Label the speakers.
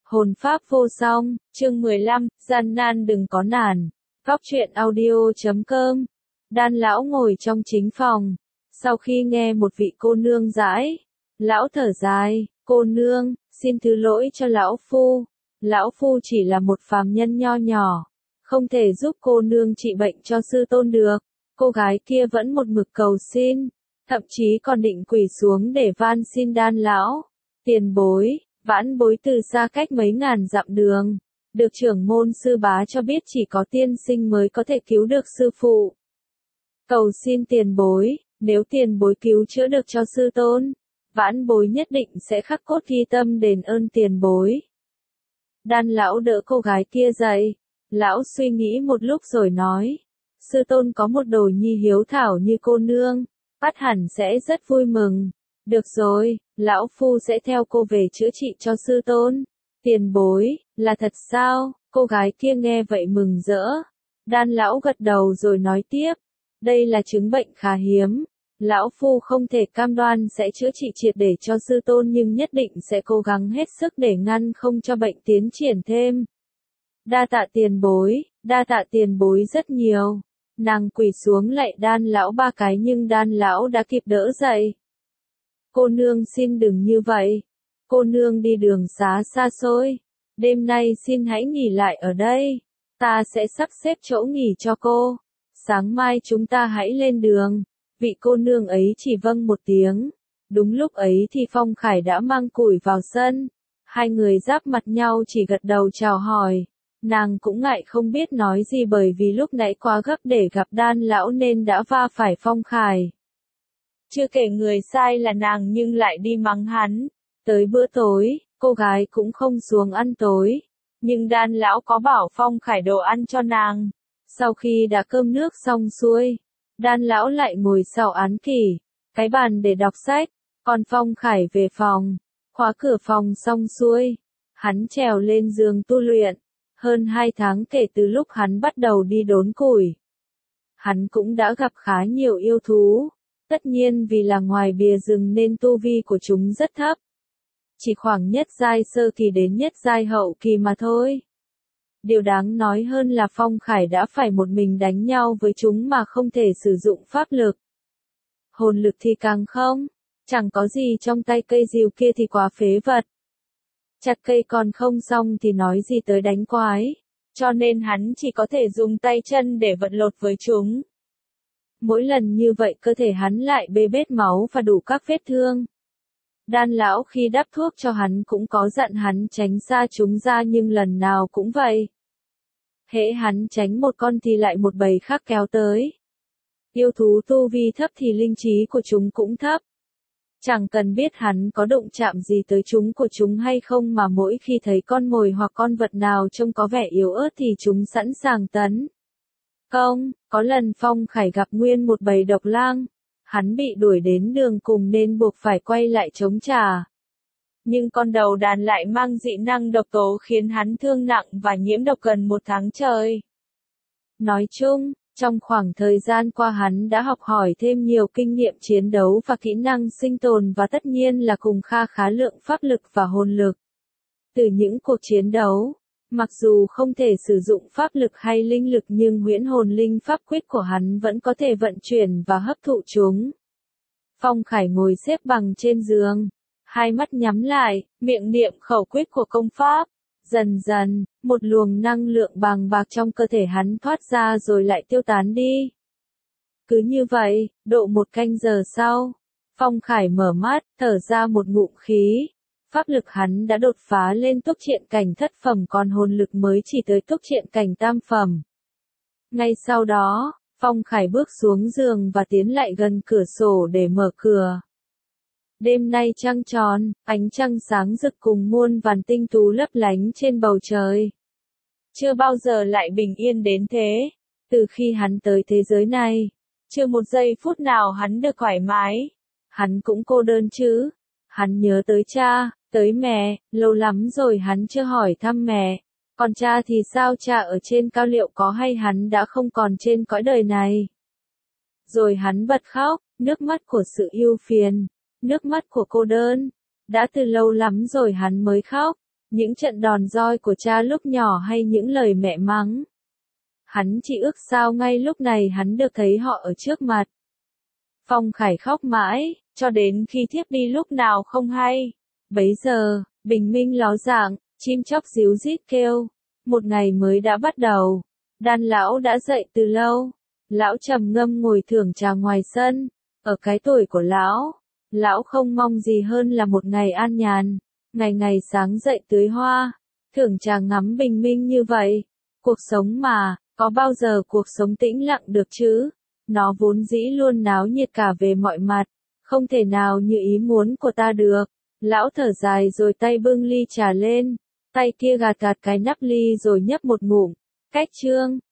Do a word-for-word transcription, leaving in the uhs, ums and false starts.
Speaker 1: Hồn pháp vô song, chương mười lăm, gian nan đừng có nản. Góc truyện audio chấm com. Đan lão ngồi trong chính phòng. Sau khi nghe một vị cô nương giải, lão thở dài, cô nương, xin thứ lỗi cho lão phu. Lão phu chỉ là một phàm nhân nho nhỏ, không thể giúp cô nương trị bệnh cho sư tôn được. Cô gái kia vẫn một mực cầu xin, thậm chí còn định quỳ xuống để van xin Đan lão. Tiền bối, vãn bối từ xa cách mấy ngàn dặm đường, được trưởng môn sư bá cho biết chỉ có tiên sinh mới có thể cứu được sư phụ. Cầu xin tiền bối, nếu tiền bối cứu chữa được cho sư tôn, vãn bối nhất định sẽ khắc cốt ghi tâm đền ơn tiền bối. Đan lão đỡ cô gái kia dậy, lão suy nghĩ một lúc rồi nói, sư tôn có một đồ nhi hiếu thảo như cô nương, ắt hẳn sẽ rất vui mừng. Được rồi, lão phu sẽ theo cô về chữa trị cho sư tôn. Tiền bối, là thật sao? Cô gái kia nghe vậy mừng rỡ. Đan lão gật đầu rồi nói tiếp, đây là chứng bệnh khá hiếm. Lão phu không thể cam đoan sẽ chữa trị triệt để cho sư tôn nhưng nhất định sẽ cố gắng hết sức để ngăn không cho bệnh tiến triển thêm. Đa tạ tiền bối, đa tạ tiền bối rất nhiều. Nàng quỳ xuống lạy Đan lão ba cái nhưng Đan lão đã kịp đỡ dậy. Cô nương xin đừng như vậy. Cô nương đi đường xá xa xôi. Đêm nay xin hãy nghỉ lại ở đây. Ta sẽ sắp xếp chỗ nghỉ cho cô. Sáng mai chúng ta hãy lên đường. Vị cô nương ấy chỉ vâng một tiếng. Đúng lúc ấy thì Phong Khải đã mang củi vào sân. Hai người giáp mặt nhau chỉ gật đầu chào hỏi. Nàng cũng ngại không biết nói gì bởi vì lúc nãy quá gấp để gặp Đan lão nên đã va phải Phong Khải. Chưa kể người sai là nàng nhưng lại đi mắng hắn. Tới bữa tối, cô gái cũng không xuống ăn tối. Nhưng Đan lão có bảo Phong Khải đồ ăn cho nàng. Sau khi đã cơm nước xong xuôi, Đan lão lại ngồi sau án kỷ, cái bàn để đọc sách. Còn Phong Khải về phòng, khóa cửa phòng xong xuôi. Hắn trèo lên giường tu luyện. Hơn hai tháng kể từ lúc hắn bắt đầu đi đốn củi. Hắn cũng đã gặp khá nhiều yêu thú. Tất nhiên vì là ngoài bìa rừng nên tu vi của chúng rất thấp. Chỉ khoảng nhất giai sơ kỳ đến nhất giai hậu kỳ mà thôi. Điều đáng nói hơn là Phong Khải đã phải một mình đánh nhau với chúng mà không thể sử dụng pháp lực. Hồn lực thì càng không. Chẳng có gì trong tay cây rìu kia thì quá phế vật. Chặt cây còn không xong thì nói gì tới đánh quái. Cho nên hắn chỉ có thể dùng tay chân để vật lộn với chúng. Mỗi lần như vậy cơ thể hắn lại bê bết máu và đủ các vết thương. Đan lão khi đắp thuốc cho hắn cũng có dặn hắn tránh xa chúng ra nhưng lần nào cũng vậy. Hễ hắn tránh một con thì lại một bầy khác kéo tới. Yêu thú tu vi thấp thì linh trí của chúng cũng thấp. Chẳng cần biết hắn có đụng chạm gì tới chúng của chúng hay không mà mỗi khi thấy con mồi hoặc con vật nào trông có vẻ yếu ớt thì chúng sẵn sàng tấn công. Có lần Phong Khải gặp nguyên một bầy độc lang. Hắn bị đuổi đến đường cùng nên buộc phải quay lại chống trả. Nhưng con đầu đàn lại mang dị năng độc tố khiến hắn thương nặng và nhiễm độc gần một tháng trời. Nói chung, trong khoảng thời gian qua hắn đã học hỏi thêm nhiều kinh nghiệm chiến đấu và kỹ năng sinh tồn và tất nhiên là cùng kha khá lượng pháp lực và hồn lực. Từ những cuộc chiến đấu, mặc dù không thể sử dụng pháp lực hay linh lực nhưng huyễn hồn linh pháp quyết của hắn vẫn có thể vận chuyển và hấp thụ chúng. Phong Khải ngồi xếp bằng trên giường, hai mắt nhắm lại, miệng niệm khẩu quyết của công pháp. Dần dần, một luồng năng lượng bàng bạc trong cơ thể hắn thoát ra rồi lại tiêu tán đi. Cứ như vậy, độ một canh giờ sau, Phong Khải mở mắt, thở ra một ngụm khí. Pháp lực hắn đã đột phá lên túc triện cảnh thất phẩm còn hồn lực mới chỉ tới túc triện cảnh tam phẩm. Ngay sau đó, Phong Khải bước xuống giường và tiến lại gần cửa sổ để mở cửa. Đêm nay trăng tròn, ánh trăng sáng rực cùng muôn vàn tinh tú lấp lánh trên bầu trời. Chưa bao giờ lại bình yên đến thế. Từ khi hắn tới thế giới này, chưa một giây phút nào hắn được thoải mái. Hắn cũng cô đơn chứ. Hắn nhớ tới cha, tới mẹ, lâu lắm rồi hắn chưa hỏi thăm mẹ. Còn cha thì sao, cha ở trên cao liệu có hay hắn đã không còn trên cõi đời này. Rồi hắn bật khóc, nước mắt của sự ưu phiền. Nước mắt của cô đơn. Đã từ lâu lắm rồi hắn mới khóc. những trận đòn roi của cha lúc nhỏ hay những lời mẹ mắng. Hắn chỉ ước sao ngay lúc này hắn được thấy họ ở trước mặt. Phong Khải khóc mãi, cho đến khi thiếp đi lúc nào không hay. Bấy giờ, bình minh ló dạng, chim chóc ríu rít kêu. Một ngày mới đã bắt đầu. Đan lão đã dậy từ lâu. Lão trầm ngâm ngồi thưởng trà ngoài sân. Ở cái tuổi của lão, lão không mong gì hơn là một ngày an nhàn. Ngày ngày sáng dậy tưới hoa, thưởng trà ngắm bình minh như vậy. Cuộc sống mà, có bao giờ cuộc sống tĩnh lặng được chứ? Nó vốn dĩ luôn náo nhiệt cả về mọi mặt, không thể nào như ý muốn của ta được. Lão thở dài rồi tay bưng ly trà lên, tay kia gạt gạt cái nắp ly rồi nhấp một ngụm. Cách chương